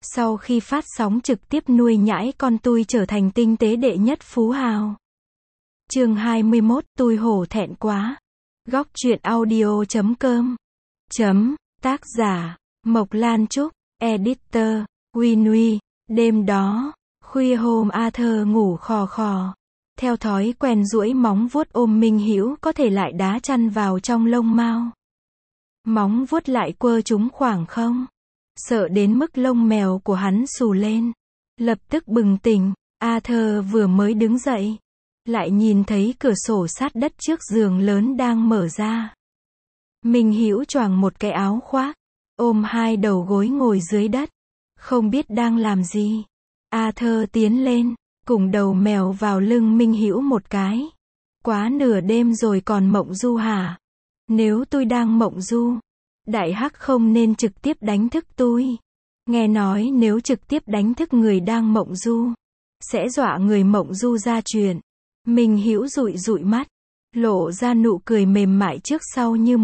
Sau khi phát sóng trực tiếp nuôi nhãi con tui trở thành tinh tế đệ nhất phú hào. Chương 21, tui hổ thẹn quá. Góc truyện audio.com. Tác giả, Mộc Lan Trúc, Editor, Winnie. Đêm đó, khuya hôm Arthur ngủ khò khò. Theo thói quen duỗi móng vuốt ôm Minh Hữu có thể lại đá chăn vào trong lông mao. Móng vuốt lại quơ chúng khoảng không. Sợ đến mức lông mèo của hắn xù lên. Lập tức bừng tỉnh, Arthur vừa mới đứng dậy. Lại nhìn thấy cửa sổ sát đất trước giường lớn đang mở ra. Minh Hữu choàng một cái áo khoác, ôm hai đầu gối ngồi dưới đất. Không biết đang làm gì. Arthur tiến lên, cùng đầu mèo vào lưng Minh Hữu một cái. Quá nửa đêm rồi còn mộng du hả? Nếu tôi đang mộng du, Đại Hắc không nên trực tiếp đánh thức tôi. Nghe nói nếu trực tiếp đánh thức người đang mộng du, sẽ dọa người mộng du ra chuyện. Minh Hữu dụi dụi mắt, lộ ra nụ cười mềm mại trước sau như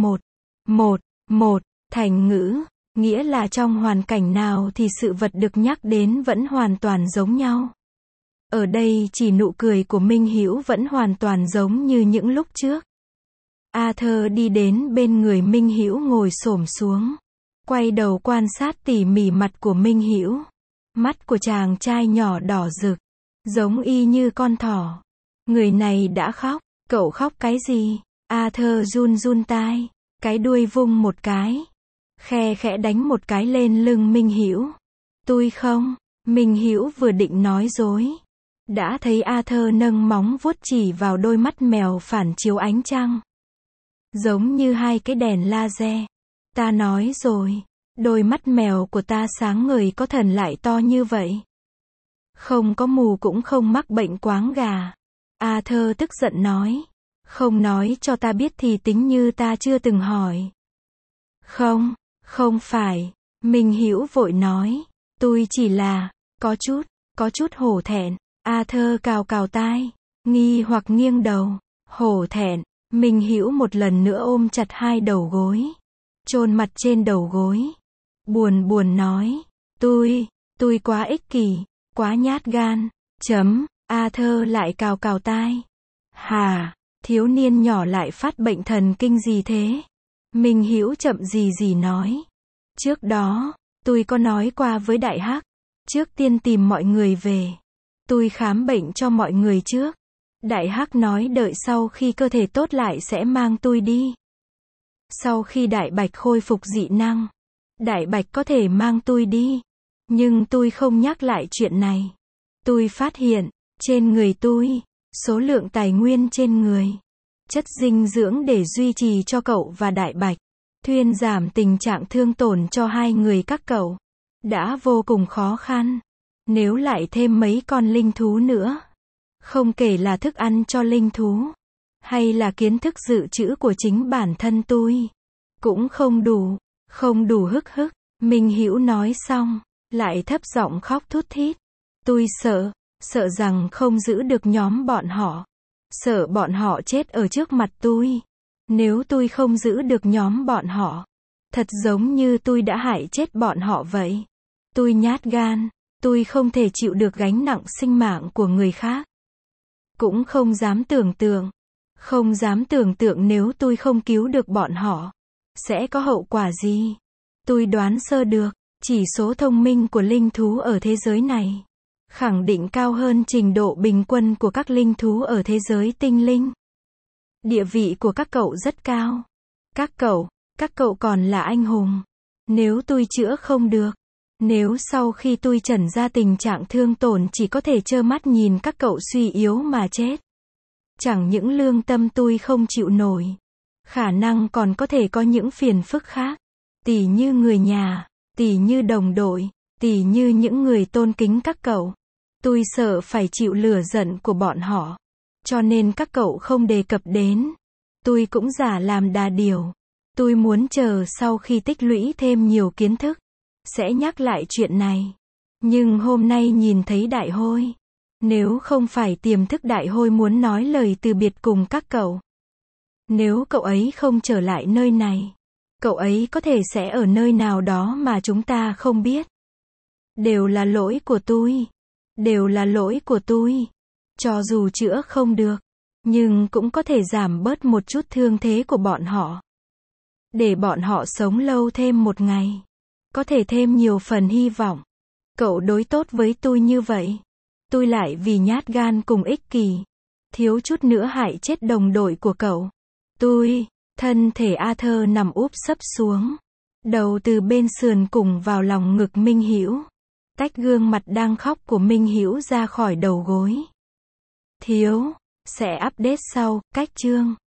một thành ngữ, nghĩa là trong hoàn cảnh nào thì sự vật được nhắc đến vẫn hoàn toàn giống nhau. Ở đây chỉ nụ cười của Minh Hữu vẫn hoàn toàn giống như những lúc trước. Arthur đi đến bên người Minh Hữu ngồi xổm xuống, quay đầu quan sát tỉ mỉ mặt của Minh Hữu. Mắt của chàng trai nhỏ đỏ rực, giống y như con thỏ. Người này đã khóc, cậu khóc cái gì? Arthur run run tai, cái đuôi vung một cái, khe khẽ đánh một cái lên lưng Minh Hữu. Tôi không. Minh Hữu vừa định nói dối, đã thấy Arthur nâng móng vuốt chỉ vào đôi mắt mèo phản chiếu ánh trăng, giống như hai cái đèn laser. Ta nói rồi, đôi mắt mèo của ta sáng ngời có thần lại to như vậy. Không có mù cũng không mắc bệnh quáng gà. Arthur tức giận nói. Không nói cho ta biết thì tính như ta chưa từng hỏi. Không phải. Minh Hữu vội nói. Tôi chỉ là, có chút hổ thẹn. Arthur cào cào tai, nghi hoặc nghiêng đầu. Hổ thẹn. Minh Hữu một lần nữa ôm chặt hai đầu gối, chôn mặt trên đầu gối. Buồn nói. Tôi quá ích kỷ, quá nhát gan. Arthur lại cào cào tai. Hà, thiếu niên nhỏ lại phát bệnh thần kinh gì thế? Minh Hữu chậm gì nói. Trước đó, tôi có nói qua với Đại Hắc. Trước tiên tìm mọi người về. Tôi khám bệnh cho mọi người trước. Đại Hắc nói đợi sau khi cơ thể tốt lại sẽ mang tôi đi. Sau khi Đại Bạch khôi phục dị năng, Đại Bạch có thể mang tôi đi. Nhưng tôi không nhắc lại chuyện này. Tôi phát hiện, trên người tôi, số lượng tài nguyên trên người, chất dinh dưỡng để duy trì cho cậu và Đại Bạch, thuyên giảm tình trạng thương tổn cho hai người các cậu, đã vô cùng khó khăn. Nếu lại thêm mấy con linh thú nữa, không kể là thức ăn cho linh thú, hay là kiến thức dự trữ của chính bản thân tôi, cũng không đủ hức. Minh Hữu nói xong, lại thấp giọng khóc thút thít. Tôi sợ rằng không giữ được nhóm bọn họ. Sợ bọn họ chết ở trước mặt tôi. Nếu tôi không giữ được nhóm bọn họ, thật giống như tôi đã hại chết bọn họ vậy. Tôi nhát gan, tôi không thể chịu được gánh nặng sinh mạng của người khác. Cũng không dám tưởng tượng nếu tôi không cứu được bọn họ, sẽ có hậu quả gì. Tôi đoán sơ được, chỉ số thông minh của linh thú ở thế giới này khẳng định cao hơn trình độ bình quân của các linh thú ở thế giới tinh linh. Địa vị của các cậu rất cao. Các cậu còn là anh hùng. Nếu tôi chữa không được, nếu sau khi tôi trần ra tình trạng thương tổn chỉ có thể trơ mắt nhìn các cậu suy yếu mà chết, chẳng những lương tâm tôi không chịu nổi, khả năng còn có thể có những phiền phức khác, tỉ như người nhà, tỉ như đồng đội, tỉ như những người tôn kính các cậu. Tôi sợ phải chịu lửa giận của bọn họ, cho nên các cậu không đề cập đến. Tôi cũng giả làm đà điểu. Tôi muốn chờ sau khi tích lũy thêm nhiều kiến thức, sẽ nhắc lại chuyện này. Nhưng hôm nay nhìn thấy Đại Hôi. Nếu không phải tiềm thức Đại Hôi muốn nói lời từ biệt cùng các cậu. Nếu cậu ấy không trở lại nơi này, cậu ấy có thể sẽ ở nơi nào đó mà chúng ta không biết. Đều là lỗi của tôi. Đều là lỗi của tôi. Cho dù chữa không được, nhưng cũng có thể giảm bớt một chút thương thế của bọn họ. Để bọn họ sống lâu thêm một ngày. Có thể thêm nhiều phần hy vọng. Cậu đối tốt với tôi như vậy. Tôi lại vì nhát gan cùng ích kỷ. Thiếu chút nữa hại chết đồng đội của cậu. Tôi, thân thể Arthur nằm úp sấp xuống. Đầu từ bên sườn cùng vào lòng ngực Minh Hữu. Tách gương mặt đang khóc của Minh Hữu ra khỏi đầu gối. Thiếu, sẽ update sau, cách chương.